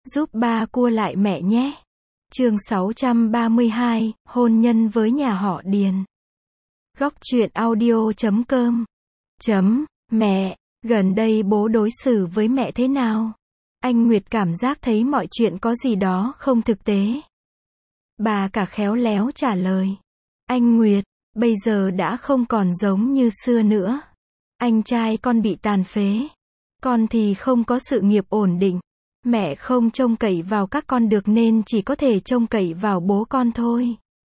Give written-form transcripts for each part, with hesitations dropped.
giúp ba cua lại mẹ nhé. Chương 632, hôn nhân với nhà họ Điền. Góc truyện audio.com. Mẹ, gần đây bố đối xử với mẹ thế nào? Anh Nguyệt cảm giác thấy mọi chuyện có gì đó không thực tế. Bà cả khéo léo trả lời. Anh Nguyệt, bây giờ đã không còn giống như xưa nữa. Anh trai con bị tàn phế. Con thì không có sự nghiệp ổn định. Mẹ không trông cậy vào các con được nên chỉ có thể trông cậy vào bố con thôi.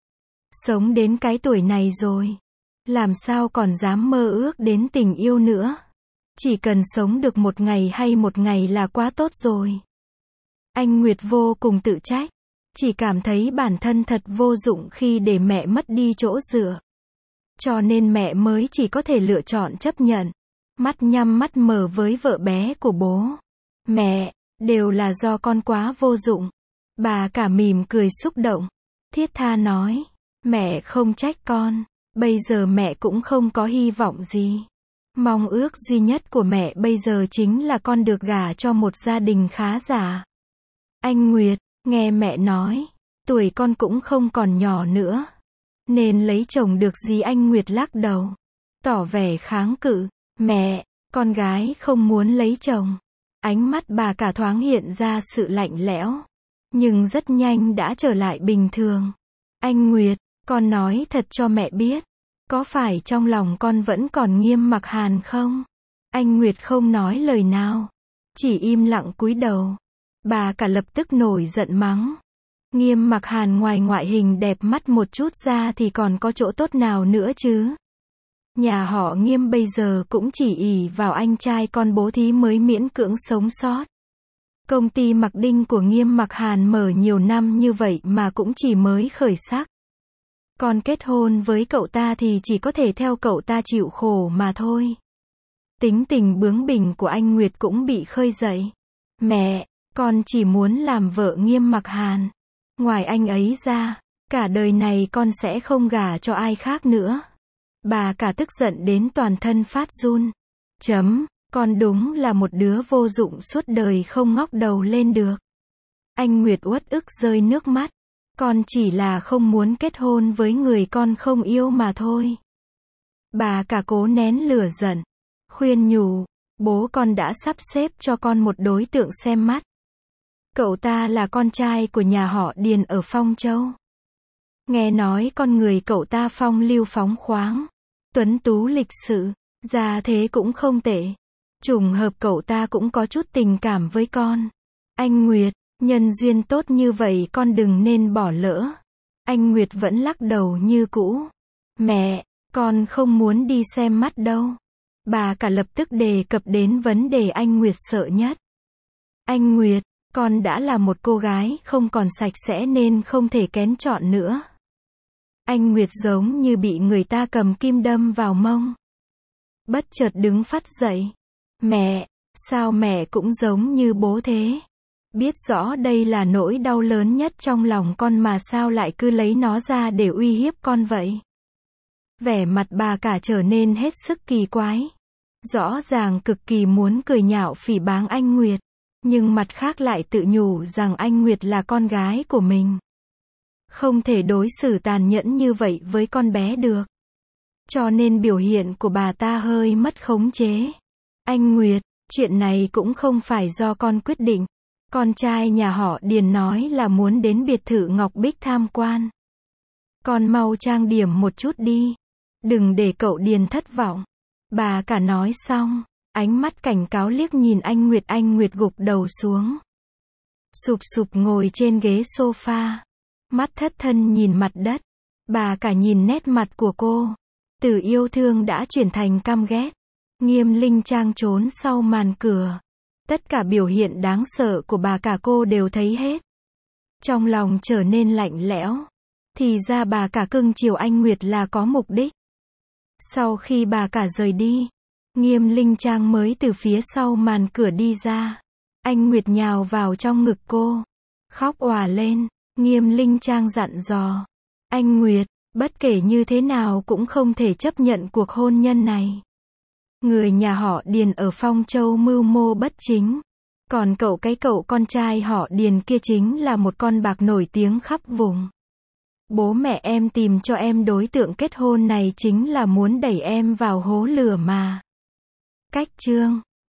Sống đến cái tuổi này rồi, làm sao còn dám mơ ước đến tình yêu nữa. Chỉ cần sống được một ngày hay một ngày là quá tốt rồi. Anh Nguyệt vô cùng tự trách. Chỉ cảm thấy bản thân thật vô dụng khi để mẹ mất đi chỗ dựa. Cho nên mẹ mới chỉ có thể lựa chọn chấp nhận. Mắt nhắm mắt mở với vợ bé của bố. Mẹ, đều là do con quá vô dụng. Bà cả mỉm cười xúc động. Thiết tha nói. Mẹ không trách con. Bây giờ mẹ cũng không có hy vọng gì. Mong ước duy nhất của mẹ bây giờ chính là con được gả cho một gia đình khá giả. Anh Nguyệt, nghe mẹ nói, tuổi con cũng không còn nhỏ nữa. Nên lấy chồng được gì? Anh Nguyệt lắc đầu. Tỏ vẻ kháng cự. Mẹ, con gái không muốn lấy chồng. Ánh mắt bà cả thoáng hiện ra sự lạnh lẽo. Nhưng rất nhanh đã trở lại bình thường. Anh Nguyệt, con nói thật cho mẹ biết. Có phải trong lòng con vẫn còn Nghiêm Mặc Hàn không? Anh Nguyệt không nói lời nào. Chỉ im lặng cúi đầu. Bà cả lập tức nổi giận mắng. Nghiêm Mặc Hàn ngoài ngoại hình đẹp mắt một chút ra thì còn có chỗ tốt nào nữa chứ? Nhà họ Nghiêm bây giờ cũng chỉ ỷ vào anh trai con bố thí mới miễn cưỡng sống sót. Công ty mặc đinh của Nghiêm Mặc Hàn mở nhiều năm như vậy mà cũng chỉ mới khởi sắc. Còn kết hôn với cậu ta thì chỉ có thể theo cậu ta chịu khổ mà thôi. Tính tình bướng bỉnh của anh Nguyệt cũng bị khơi dậy. Mẹ, con chỉ muốn làm vợ Nghiêm Mặc Hàn. Ngoài anh ấy ra, cả đời này con sẽ không gả cho ai khác nữa. Bà cả tức giận đến toàn thân phát run. Con đúng là một đứa vô dụng suốt đời không ngóc đầu lên được. Anh Nguyệt uất ức rơi nước mắt. Con chỉ là không muốn kết hôn với người con không yêu mà thôi. Bà cả cố nén lửa giận. Khuyên nhủ, bố con đã sắp xếp cho con một đối tượng xem mắt. Cậu ta là con trai của nhà họ Điền ở Phong Châu. Nghe nói con người cậu ta phong lưu phóng khoáng, tuấn tú lịch sự, gia thế cũng không tệ. Trùng hợp cậu ta cũng có chút tình cảm với con. Anh Nguyệt, nhân duyên tốt như vậy con đừng nên bỏ lỡ. Anh Nguyệt vẫn lắc đầu như cũ. Mẹ, con không muốn đi xem mắt đâu. Bà cả lập tức đề cập đến vấn đề anh Nguyệt sợ nhất. Anh Nguyệt, con đã là một cô gái không còn sạch sẽ nên không thể kén chọn nữa. Anh Nguyệt giống như bị người ta cầm kim đâm vào mông. Bất chợt đứng phắt dậy. Mẹ, sao mẹ cũng giống như bố thế? Biết rõ đây là nỗi đau lớn nhất trong lòng con mà sao lại cứ lấy nó ra để uy hiếp con vậy? Vẻ mặt bà cả trở nên hết sức kỳ quái. Rõ ràng cực kỳ muốn cười nhạo phỉ báng anh Nguyệt. Nhưng mặt khác lại tự nhủ rằng anh Nguyệt là con gái của mình. Không thể đối xử tàn nhẫn như vậy với con bé được. Cho nên biểu hiện của bà ta hơi mất khống chế. Anh Nguyệt, chuyện này cũng không phải do con quyết định. Con trai nhà họ Điền nói là muốn đến biệt thự Ngọc Bích tham quan. Con mau trang điểm một chút đi. Đừng để cậu Điền thất vọng. Bà cả nói xong, ánh mắt cảnh cáo liếc nhìn anh Nguyệt gục đầu xuống. Sụp sụp ngồi trên ghế sofa. Mắt thất thân nhìn mặt đất. Bà cả nhìn nét mặt của cô. Từ yêu thương đã chuyển thành căm ghét. Nghiêm Linh Trang trốn sau màn cửa. Tất cả biểu hiện đáng sợ của bà cả cô đều thấy hết. Trong lòng trở nên lạnh lẽo. Thì ra bà cả cưng chiều anh Nguyệt là có mục đích. Sau khi bà cả rời đi, Nghiêm Linh Trang mới từ phía sau màn cửa đi ra. Anh Nguyệt nhào vào trong ngực cô. Khóc òa lên. Nghiêm Linh Trang dặn dò. Anh Nguyệt, bất kể như thế nào cũng không thể chấp nhận cuộc hôn nhân này. Người nhà họ Điền ở Phong Châu mưu mô bất chính. Còn cậu con trai họ Điền kia chính là một con bạc nổi tiếng khắp vùng. Bố mẹ em tìm cho em đối tượng kết hôn này chính là muốn đẩy em vào hố lửa mà. Cách chương